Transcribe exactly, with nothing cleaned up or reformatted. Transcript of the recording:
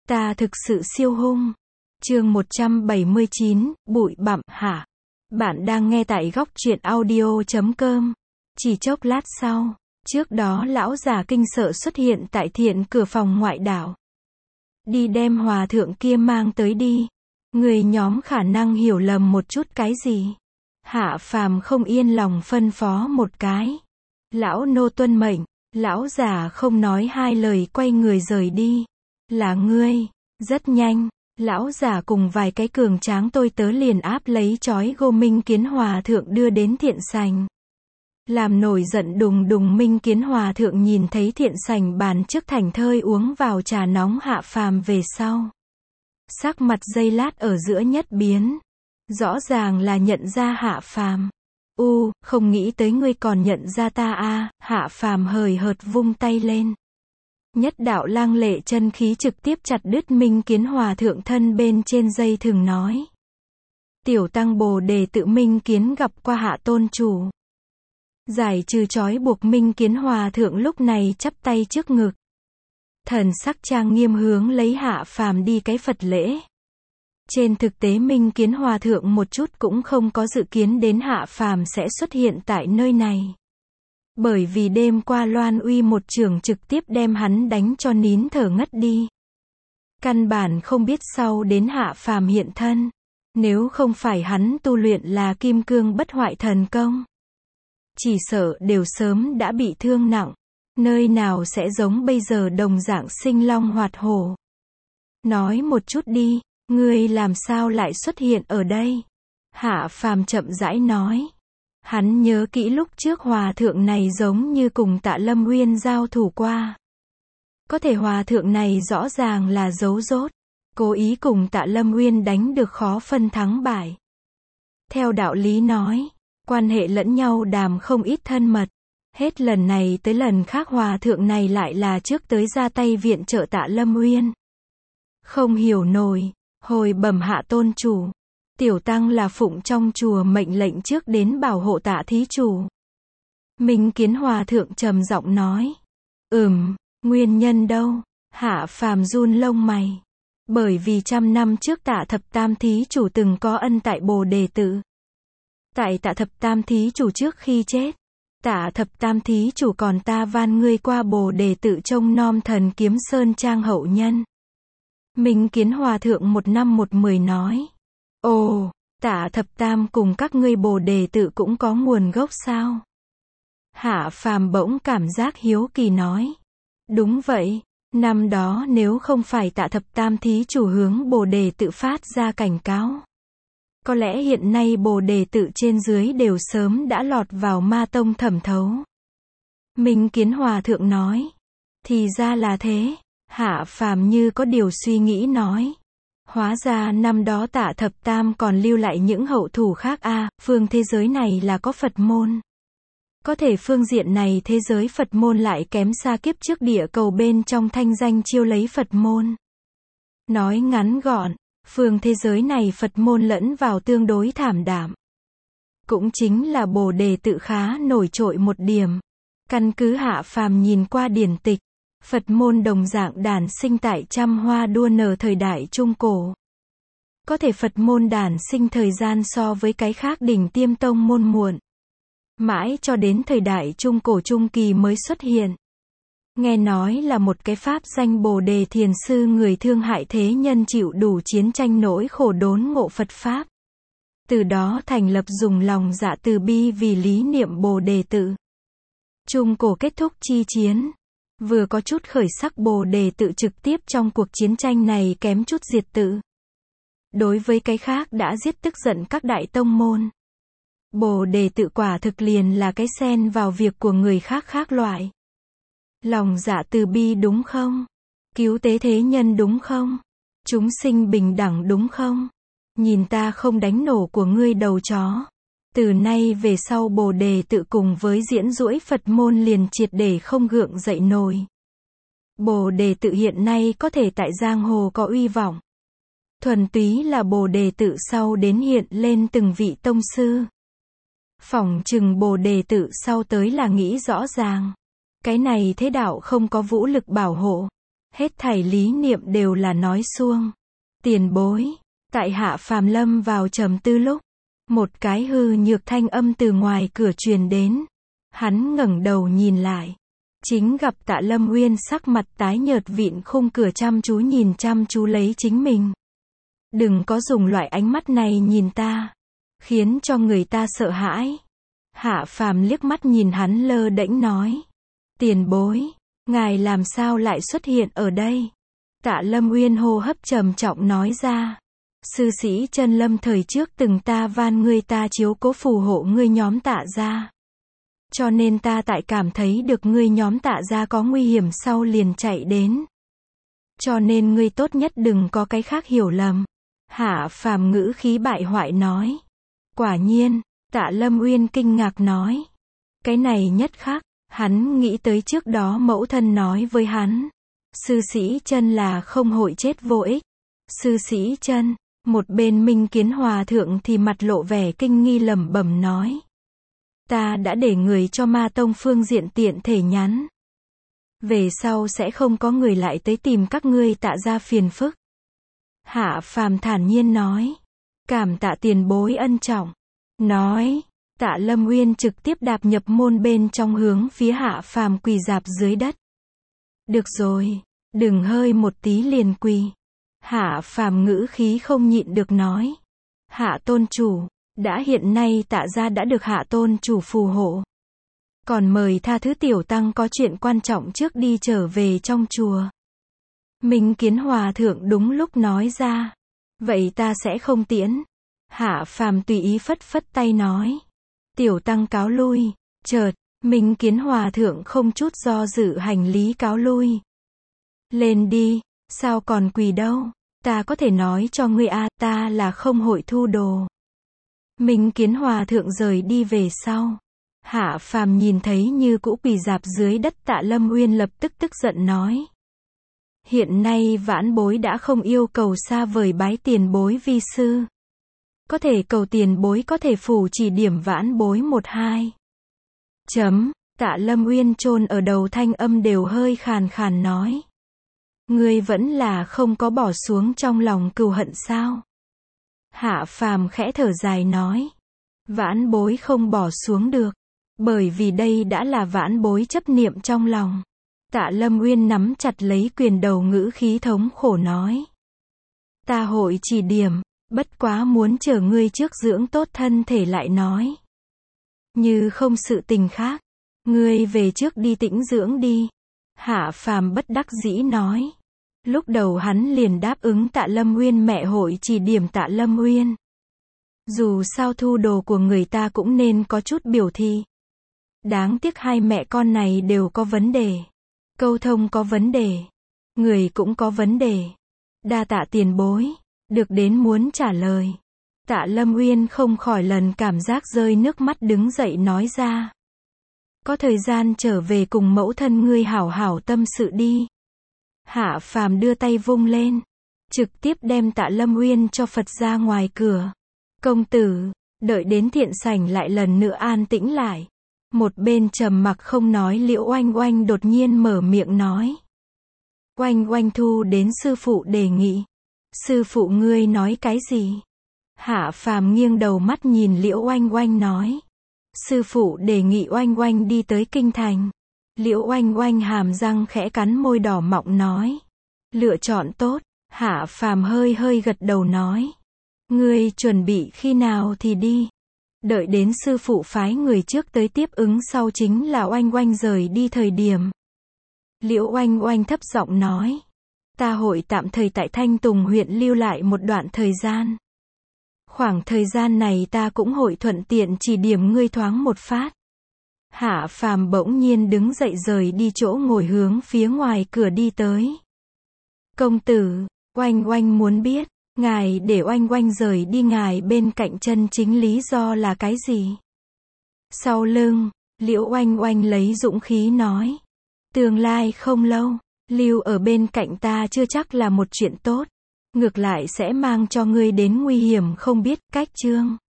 Ta thực sự siêu hung. Chương một trăm bảy mươi chín, bụi bặm, hả? Bạn đang nghe tại góc truyện audio chấm com. Chỉ chốc lát sau, trước đó lão già kinh sợ xuất hiện tại thiện cửa phòng ngoại đảo. Đi đem hòa thượng kia mang tới đi. Người nhóm khả năng hiểu lầm một chút cái gì. Hạ Phàm không yên lòng phân phó một cái. Lão nô tuân mệnh. Lão già không nói hai lời quay người rời đi. Là ngươi. Rất nhanh, lão già cùng vài cái cường tráng tôi tớ liền áp lấy chói gô Minh Kiến Hòa thượng đưa đến thiện sành. Làm nổi giận đùng đùng Minh Kiến Hòa thượng nhìn thấy thiện sành bàn trước thảnh thơi uống vào trà nóng Hạ Phàm về sau. Sắc mặt giây lát ở giữa nhất biến. Rõ ràng là nhận ra Hạ Phàm. U, không nghĩ tới ngươi còn nhận ra ta a. Hạ Phàm hời hợt vung tay lên. Nhất đạo lang lệ chân khí trực tiếp chặt đứt Minh Kiến Hòa thượng thân bên trên dây thừng nói. Tiểu tăng Bồ Đề tự Minh Kiến gặp qua Hạ tôn chủ. Giải trừ trói buộc Minh Kiến Hòa thượng lúc này chắp tay trước ngực. Thần sắc trang nghiêm hướng lấy Hạ Phàm đi cái Phật lễ. Trên thực tế Minh Kiến Hòa thượng một chút cũng không có dự kiến đến Hạ Phàm sẽ xuất hiện tại nơi này. Bởi vì đêm qua Loan Uy một chưởng trực tiếp đem hắn đánh cho nín thở ngất đi. Căn bản không biết sau đến Hạ Phàm hiện thân. Nếu không phải hắn tu luyện là kim cương bất hoại thần công, chỉ sợ đều sớm đã bị thương nặng. Nơi nào sẽ giống bây giờ đồng dạng sinh long hoạt hổ. Nói một chút đi, ngươi làm sao lại xuất hiện ở đây? Hạ Phàm chậm rãi nói. Hắn nhớ kỹ lúc trước hòa thượng này giống như cùng Tạ Lâm Uyên giao thủ qua. Có thể hòa thượng này rõ ràng là giấu rốt, cố ý cùng Tạ Lâm Uyên đánh được khó phân thắng bại. Theo đạo lý nói, quan hệ lẫn nhau đàm không ít thân mật. Hết lần này tới lần khác hòa thượng này lại là trước tới ra tay viện trợ Tạ Lâm Uyên. Không hiểu nổi, hồi bẩm Hạ tôn chủ. Tiểu tăng là phụng trong chùa mệnh lệnh trước đến bảo hộ Tạ thí chủ. Minh Kiến Hòa thượng trầm giọng nói. Ừm, nguyên nhân đâu? Hạ Phàm run lông mày. Bởi vì trăm năm trước Tạ thập tam thí chủ từng có ân tại Bồ Đề tự. Tại Tạ thập tam thí chủ trước khi chết, Tạ thập tam thí chủ còn ta van ngươi qua Bồ Đề tự trông nom thần kiếm sơn trang hậu nhân. Minh Kiến Hòa thượng một năm một mười nói. Ồ, Tạ thập tam cùng các ngươi Bồ Đề tự cũng có nguồn gốc sao? Hạ Phàm bỗng cảm giác hiếu kỳ nói. Đúng vậy, năm đó nếu không phải Tạ thập tam thí chủ hướng Bồ Đề tự phát ra cảnh cáo, có lẽ hiện nay Bồ Đề tự trên dưới đều sớm đã lọt vào ma tông thẩm thấu. Minh Kiến Hòa thượng nói. Thì ra là thế. Hạ Phàm như có điều suy nghĩ nói. Hóa ra năm đó Tạ thập tam còn lưu lại những hậu thủ khác a. À, phương thế giới này là có Phật môn. Có thể phương diện này thế giới Phật môn lại kém xa kiếp trước địa cầu bên trong thanh danh chiêu lấy Phật môn. Nói ngắn gọn, phương thế giới này Phật môn lẫn vào tương đối thảm đạm. Cũng chính là Bồ Đề tự khá nổi trội một điểm. Căn cứ Hạ Phàm nhìn qua điển tịch, Phật môn đồng dạng đản sinh tại trăm hoa đua nở thời đại Trung Cổ. Có thể Phật môn đản sinh thời gian so với cái khác đỉnh tiêm tông môn muộn. Mãi cho đến thời đại Trung Cổ Trung Kỳ mới xuất hiện. Nghe nói là một cái pháp danh Bồ Đề thiền sư người thương hại thế nhân chịu đủ chiến tranh nỗi khổ đốn ngộ Phật Pháp. Từ đó thành lập dùng lòng dạ từ bi vì lý niệm Bồ Đề tự. Trung Cổ kết thúc chi chiến. Vừa có chút khởi sắc Bồ Đề tự trực tiếp trong cuộc chiến tranh này kém chút diệt tự. Đối với cái khác đã giết tức giận các đại tông môn. Bồ Đề tự quả thực liền là cái xen vào việc của người khác khác loại. Lòng dạ từ bi đúng không? Cứu tế thế nhân đúng không? Chúng sinh bình đẳng đúng không? Nhìn ta không đánh nổ của ngươi đầu chó. Từ nay về sau Bồ Đề tự cùng với diễn duỗi Phật môn liền triệt để không gượng dậy nổi. Bồ Đề tự hiện nay có thể tại giang hồ có uy vọng. Thuần túy là Bồ Đề tự sau đến hiện lên từng vị tông sư. Phỏng chừng Bồ Đề tự sau tới là nghĩ rõ ràng. Cái này thế đạo không có vũ lực bảo hộ. Hết thảy lý niệm đều là nói suông. Tiền bối. Tại Hạ Phàm lâm vào trầm tư lúc, một cái hư nhược thanh âm từ ngoài cửa truyền đến. Hắn ngẩng đầu nhìn lại. Chính gặp Tạ Lâm Uyên sắc mặt tái nhợt vịn khung cửa chăm chú nhìn chăm chú lấy chính mình. Đừng có dùng loại ánh mắt này nhìn ta. Khiến cho người ta sợ hãi. Hạ Phàm liếc mắt nhìn hắn lơ đễnh nói. Tiền bối. Ngài làm sao lại xuất hiện ở đây? Tạ Lâm Uyên hô hấp trầm trọng nói ra. Sư sĩ Chân Lâm thời trước từng ta van ngươi ta chiếu cố phù hộ ngươi nhóm Tạ gia. Cho nên ta tại cảm thấy được ngươi nhóm Tạ gia có nguy hiểm sau liền chạy đến. Cho nên ngươi tốt nhất đừng có cái khác hiểu lầm. Hạ Phàm ngữ khí bại hoại nói. Quả nhiên, Tạ Lâm Uyên kinh ngạc nói. Cái này nhất khác, hắn nghĩ tới trước đó mẫu thân nói với hắn. Sư sĩ Chân là không hội chết vô ích. Sư sĩ Chân, một bên Minh Kiến Hòa thượng thì mặt lộ vẻ kinh nghi lẩm bẩm nói. Ta đã để người cho Ma Tông phương diện tiện thể nhắn. Về sau sẽ không có người lại tới tìm các ngươi Tạ gia phiền phức. Hạ Phàm thản nhiên nói. Cảm tạ tiền bối ân trọng. Nói. Tạ Lâm Uyên trực tiếp đạp nhập môn bên trong hướng phía Hạ Phàm quỳ rạp dưới đất. Được rồi. Đừng hơi một tí liền quỳ. Hạ Phàm ngữ khí không nhịn được nói. Hạ tôn chủ. Đã hiện nay Tạ gia đã được Hạ tôn chủ phù hộ. Còn mời tha thứ tiểu tăng có chuyện quan trọng trước đi trở về trong chùa. Minh Kiến Hòa thượng đúng lúc nói ra. Vậy ta sẽ không tiễn. Hạ Phàm tùy ý phất phất tay nói. Tiểu tăng cáo lui. Chợt, Minh Kiến Hòa thượng không chút do dự hành lý cáo lui. Lên đi, sao còn quỳ đâu? Ta có thể nói cho ngươi a, ta là không hội thu đồ. Minh Kiến Hòa thượng rời đi về sau. Hạ Phàm nhìn thấy như cũ quỳ rạp dưới đất Tạ Lâm Uyên lập tức tức giận nói. Hiện nay vãn bối đã không yêu cầu xa vời bái tiền bối vi sư. Có thể cầu tiền bối có thể phủ chỉ điểm vãn bối một hai. Chấm, Tạ Lâm Uyên chôn ở đầu thanh âm đều hơi khàn khàn nói. Ngươi vẫn là không có bỏ xuống trong lòng cừu hận sao? Hạ Phàm khẽ thở dài nói. Vãn bối không bỏ xuống được. Bởi vì đây đã là vãn bối chấp niệm trong lòng. Tạ Lâm Uyên nắm chặt lấy quyền đầu ngữ khí thống khổ nói. Ta hội chỉ điểm, bất quá muốn chờ ngươi trước dưỡng tốt thân thể lại nói. Như không sự tình khác, ngươi về trước đi tĩnh dưỡng đi. Hạ Phàm bất đắc dĩ nói. Lúc đầu hắn liền đáp ứng Tạ Lâm Uyên mẹ hội chỉ điểm Tạ Lâm Uyên. Dù sao thu đồ của người ta cũng nên có chút biểu thị. Đáng tiếc hai mẹ con này đều có vấn đề. Câu thông có vấn đề. Người cũng có vấn đề. Đa tạ tiền bối. Được đến muốn trả lời. Tạ Lâm Uyên không khỏi lần cảm giác rơi nước mắt đứng dậy nói ra. Có thời gian trở về cùng mẫu thân ngươi hảo hảo tâm sự đi. Hạ Phàm đưa tay vung lên. Trực tiếp đem Tạ Lâm Uyên cho Phật ra ngoài cửa. Công tử, đợi đến thiện sảnh lại lần nữa an tĩnh lại. Một bên trầm mặc không nói Liễu Oanh Oanh đột nhiên mở miệng nói. Oanh Oanh thu đến sư phụ đề nghị. Sư phụ ngươi nói cái gì? Hạ Phàm nghiêng đầu mắt nhìn Liễu Oanh Oanh nói. Sư phụ đề nghị Oanh Oanh đi tới kinh thành. Liễu Oanh Oanh hàm răng khẽ cắn môi đỏ mọng nói. Lựa chọn tốt. Hạ Phàm hơi hơi gật đầu nói. Ngươi chuẩn bị khi nào thì đi. Đợi đến sư phụ phái người trước tới tiếp ứng sau chính là Oanh Oanh rời đi thời điểm. Liễu Oanh Oanh thấp giọng nói. Ta hội tạm thời tại Thanh Tùng huyện lưu lại một đoạn thời gian. Khoảng thời gian này ta cũng hội thuận tiện chỉ điểm ngươi thoáng một phát. Hạ Phàm bỗng nhiên đứng dậy rời đi chỗ ngồi hướng phía ngoài cửa đi tới. Công tử, Oanh Oanh muốn biết, ngài để Oanh Oanh rời đi ngài bên cạnh chân chính lý do là cái gì? Sau lưng, Liễu Oanh Oanh lấy dũng khí nói. Tương lai không lâu, lưu ở bên cạnh ta chưa chắc là một chuyện tốt. Ngược lại sẽ mang cho ngươi đến nguy hiểm không biết cách chương.